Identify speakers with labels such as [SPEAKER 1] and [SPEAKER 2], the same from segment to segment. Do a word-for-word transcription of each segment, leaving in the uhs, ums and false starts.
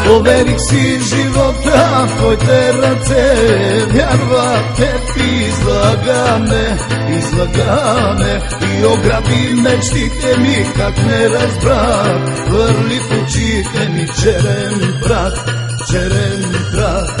[SPEAKER 1] Poverih si života tvojte rъце, вярвате излага ме, излага ме и ограби мечтите ми, как не разбрах, хвърли в очите ми черен прах, черен прах.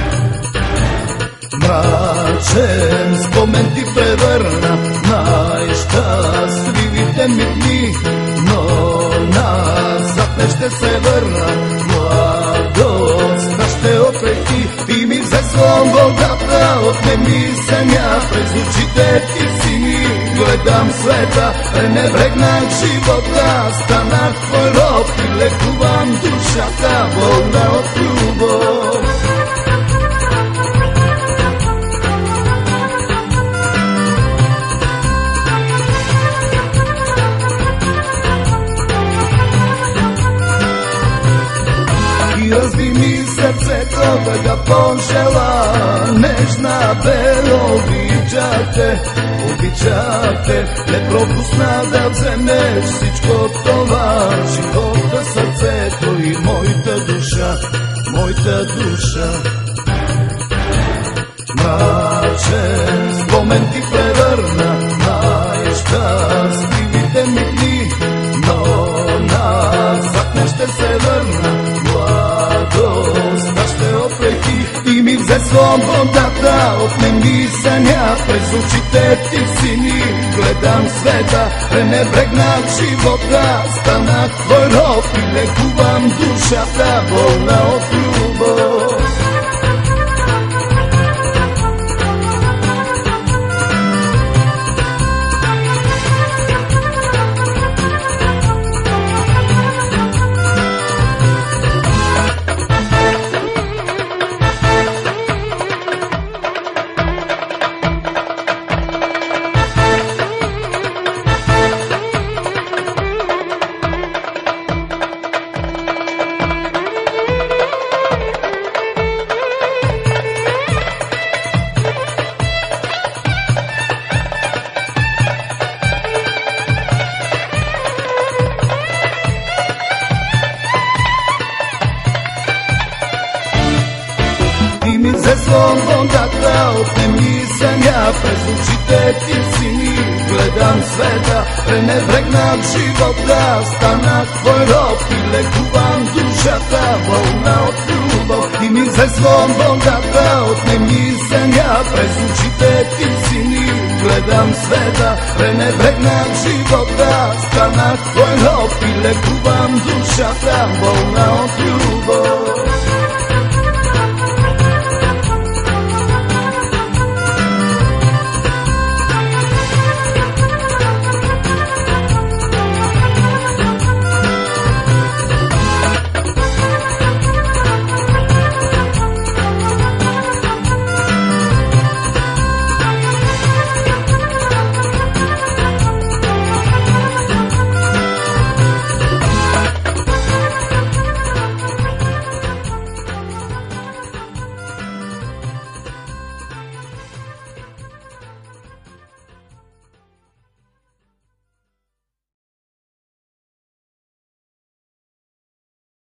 [SPEAKER 1] Мрачен спомен ти превърна най-щастливите ми дни, но назад не ще се върна. Младостта ще отрехи, ти ми взе свободата, отне ми съня, през очите ти сини гледам света, пренебрегнах живота, станах твой роб и лекувам душата, болна от любов. Разби ми сърцето да ga пожела, нежна бело обичате, обичате, не пропусна да вземеш всичко това, живота, сърцето и моята душа, моята душа. Мрачен спомен ти превърна най-щастливите ми дни, но назад не ще се върна. Младостта ще отрехи, ти ми взе свободата, отне ми съня, през очите ти сини гледам света, пренебрегнах живота, станах твой роб и лекувам душата, болна от любов. Ти ми взе свободата, отне ми съня, през очите ти сини гледам света, пренебрегнах живота, станах твой роб и лекувам душата, болна от любов. Ти ми взе свободата, отне ми съня, през очите ти сини гледам света, пренебрегнах живота, станах твой роб и лекувам душата, болна от любов.